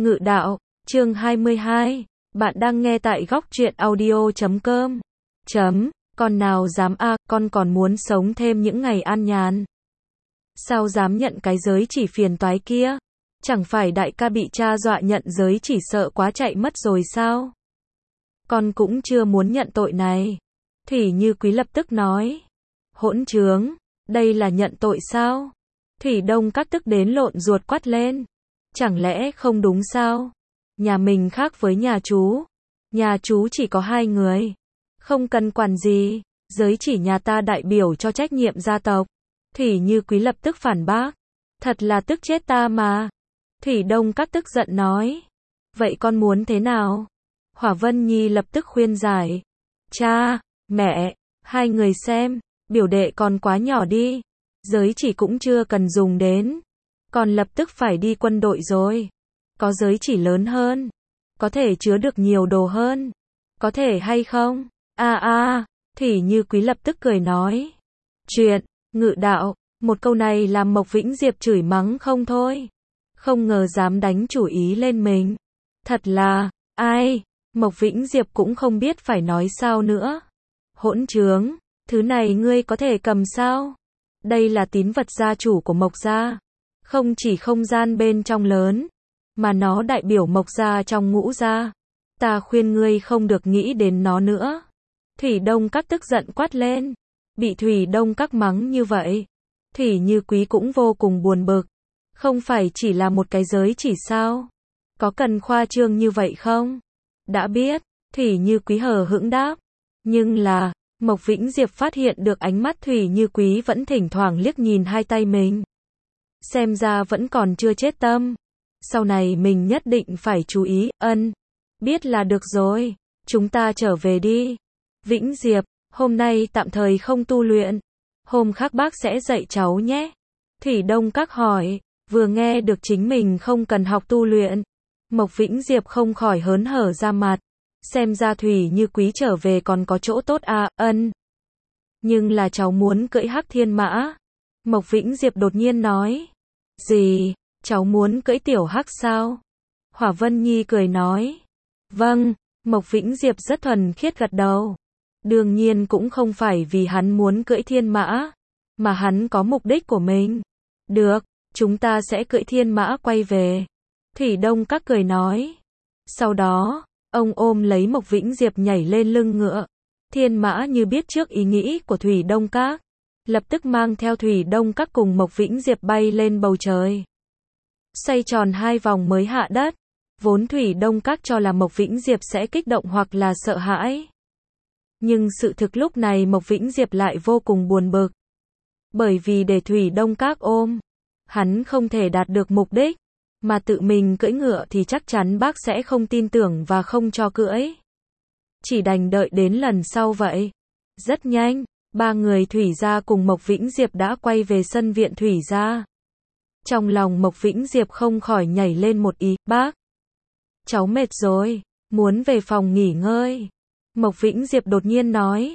Ngự đạo, chương 22. Bạn đang nghe tại góc truyện audio.com. Con nào dám con còn muốn sống thêm những ngày an nhàn. Sao dám nhận cái giới chỉ phiền toái kia? Chẳng phải đại ca bị cha dọa nhận giới chỉ sợ quá chạy mất rồi sao? Con cũng chưa muốn nhận tội này. Thủy Như Quý lập tức nói. Hỗn trướng, đây là nhận tội sao? Thủy Đông Các tức đến lộn ruột quát lên. Chẳng lẽ không đúng sao? Nhà mình khác với nhà chú chỉ có 2 người. Không cần quản gì, giới chỉ nhà ta đại biểu cho trách nhiệm gia tộc. Thủy Như Quý lập tức phản bác. Thật là tức chết ta mà. Thủy Đông Các tức giận nói. Vậy con muốn thế nào? Hỏa Vân Nhi lập tức khuyên giải. Cha, mẹ, 2 người xem, biểu đệ còn quá nhỏ đi. Giới chỉ cũng chưa cần dùng đến. Còn lập tức phải đi quân đội rồi. Có giới chỉ lớn hơn. Có thể chứa được nhiều đồ hơn. Có thể hay không? Thủy Như Quý lập tức cười nói. Chuyện, ngự đạo, một câu này làm Mộc Vĩnh Diệp chửi mắng không thôi. Không ngờ dám đánh chủ ý lên mình. Thật là, Mộc Vĩnh Diệp cũng không biết phải nói sao nữa. Hỗn trướng, thứ này ngươi có thể cầm sao? Đây là tín vật gia chủ của Mộc gia. Không chỉ không gian bên trong lớn, mà nó đại biểu Mộc gia trong Ngũ gia. Ta khuyên ngươi không được nghĩ đến nó nữa. Thủy Đông Các tức giận quát lên. Bị Thủy Đông Các mắng như vậy, Thủy Như Quý cũng vô cùng buồn bực. Không phải chỉ là một cái giới chỉ sao? Có cần khoa trương như vậy không? Đã biết, Thủy Như Quý hờ hững đáp. Nhưng là, Mộc Vĩnh Diệp phát hiện được ánh mắt Thủy Như Quý vẫn thỉnh thoảng liếc nhìn hai tay mình. Xem ra vẫn còn chưa chết tâm. Sau này mình nhất định phải chú ý, biết là được rồi. Chúng ta trở về đi. Vĩnh Diệp, hôm nay tạm thời không tu luyện. Hôm khác bác sẽ dạy cháu nhé. Thủy Đông Các hỏi, vừa nghe được chính mình không cần học tu luyện. Mộc Vĩnh Diệp không khỏi hớn hở ra mặt. Xem ra Thủy Như Quý trở về còn có chỗ tốt Nhưng là cháu muốn cưỡi Hắc Thiên Mã. Mộc Vĩnh Diệp đột nhiên nói. Gì, cháu muốn cưỡi tiểu hắc sao? Hỏa Vân Nhi cười nói. Vâng, Mộc Vĩnh Diệp rất thuần khiết gật đầu. Đương nhiên cũng không phải vì hắn muốn cưỡi thiên mã, mà hắn có mục đích của mình. Được, chúng ta sẽ cưỡi thiên mã quay về. Thủy Đông Các cười nói. Sau đó, ông ôm lấy Mộc Vĩnh Diệp nhảy lên lưng ngựa. Thiên mã như biết trước ý nghĩ của Thủy Đông Các, lập tức mang theo Thủy Đông Các cùng Mộc Vĩnh Diệp bay lên bầu trời. Xoay tròn 2 vòng mới hạ đất. Vốn Thủy Đông Các cho là Mộc Vĩnh Diệp sẽ kích động hoặc là sợ hãi. Nhưng sự thực lúc này Mộc Vĩnh Diệp lại vô cùng buồn bực. Bởi vì để Thủy Đông Các ôm, hắn không thể đạt được mục đích, mà tự mình cưỡi ngựa thì chắc chắn bác sẽ không tin tưởng và không cho cưỡi. Chỉ đành đợi đến lần sau vậy. Rất nhanh, 3 người Thủy gia cùng Mộc Vĩnh Diệp đã quay về sân viện Thủy gia. Trong lòng Mộc Vĩnh Diệp không khỏi nhảy lên một ý, bác. Cháu mệt rồi, muốn về phòng nghỉ ngơi. Mộc Vĩnh Diệp đột nhiên nói.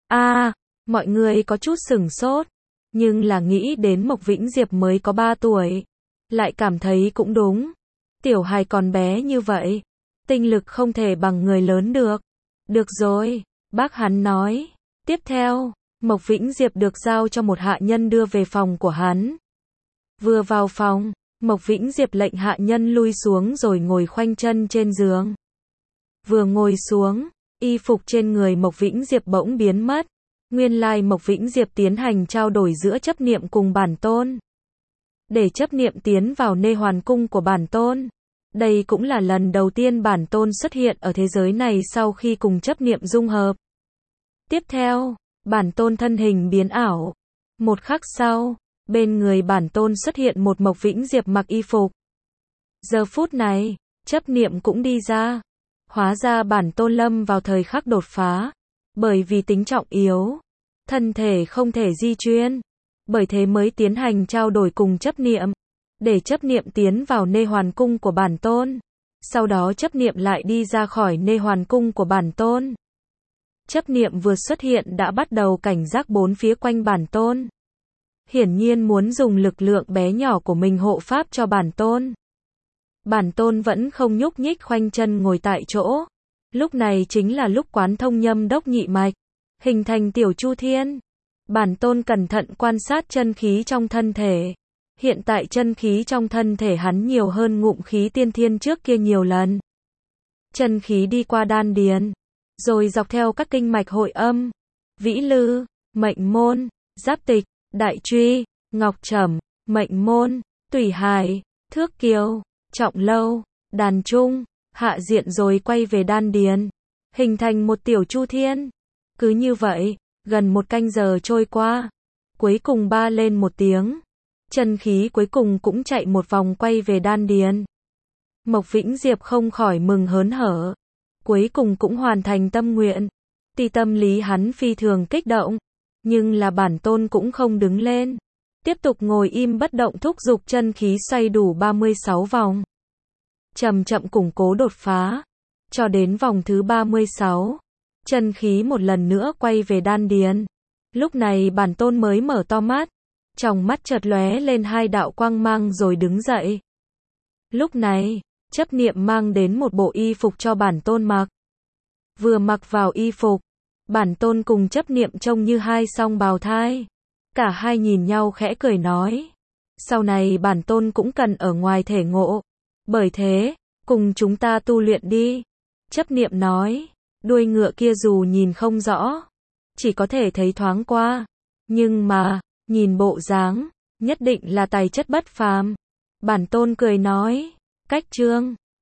Mọi người có chút sửng sốt. Nhưng là nghĩ đến Mộc Vĩnh Diệp mới có 3 tuổi. Lại cảm thấy cũng đúng. Tiểu hài còn bé như vậy. Tinh lực không thể bằng người lớn được. Được rồi, bác hắn nói. Tiếp theo, Mộc Vĩnh Diệp được giao cho một hạ nhân đưa về phòng của hắn. Vừa vào phòng, Mộc Vĩnh Diệp lệnh hạ nhân lui xuống rồi ngồi khoanh chân trên giường. Vừa ngồi xuống, y phục trên người Mộc Vĩnh Diệp bỗng biến mất. Nguyên lai Mộc Vĩnh Diệp tiến hành trao đổi giữa chấp niệm cùng bản tôn. Để chấp niệm tiến vào nê hoàn cung của bản tôn. Đây cũng là lần đầu tiên bản tôn xuất hiện ở thế giới này sau khi cùng chấp niệm dung hợp. Tiếp theo, bản tôn thân hình biến ảo. Một khắc sau, bên người bản tôn xuất hiện một Mộc Vĩnh Diệp mặc y phục. Giờ phút này, chấp niệm cũng đi ra. Hóa ra bản tôn lâm vào thời khắc đột phá. Bởi vì tính trọng yếu, thân thể không thể di chuyển. Bởi thế mới tiến hành trao đổi cùng chấp niệm. Để chấp niệm tiến vào nê hoàn cung của bản tôn. Sau đó chấp niệm lại đi ra khỏi nê hoàn cung của bản tôn. Chấp niệm vừa xuất hiện đã bắt đầu cảnh giác bốn phía quanh bản tôn. Hiển nhiên muốn dùng lực lượng bé nhỏ của mình hộ pháp cho bản tôn. Bản tôn vẫn không nhúc nhích khoanh chân ngồi tại chỗ. Lúc này chính là lúc quán thông nhâm đốc nhị mạch, hình thành tiểu chu thiên. Bản tôn cẩn thận quan sát chân khí trong thân thể. Hiện tại chân khí trong thân thể hắn nhiều hơn ngụm khí tiên thiên trước kia nhiều lần. Chân khí đi qua đan điền, rồi dọc theo các kinh mạch hội âm, vĩ lư, mệnh môn, giáp tịch, đại truy, ngọc trẩm, mệnh môn, tủy hải, thước kiều, trọng lâu, đàn trung, hạ diện rồi quay về đan điền, hình thành một tiểu chu thiên. Cứ như vậy, gần 1 canh giờ trôi qua, cuối cùng ba lên một tiếng, chân khí cuối cùng cũng chạy một vòng quay về đan điền. Mộc Vĩnh Diệp không khỏi mừng hớn hở, cuối cùng cũng hoàn thành tâm nguyện. Tuy tâm lý hắn phi thường kích động, nhưng là bản tôn cũng không đứng lên, tiếp tục ngồi im bất động thúc giục chân khí xoay đủ 36 vòng. Chậm chậm củng cố đột phá, cho đến vòng thứ 36, chân khí một lần nữa quay về đan điền. Lúc này bản tôn mới mở to mắt, trong mắt chợt lóe lên 2 đạo quang mang rồi đứng dậy. Lúc này, chấp niệm mang đến một bộ y phục cho bản tôn mặc. Vừa mặc vào y phục, bản tôn cùng chấp niệm trông như 2 song bào thai. Cả hai nhìn nhau khẽ cười nói, sau này bản tôn cũng cần ở ngoài thể ngộ, bởi thế, cùng chúng ta tu luyện đi. Chấp niệm nói, đuôi ngựa kia dù nhìn không rõ, chỉ có thể thấy thoáng qua, nhưng mà, nhìn bộ dáng, nhất định là tài chất bất phàm. Bản tôn cười nói, cách chương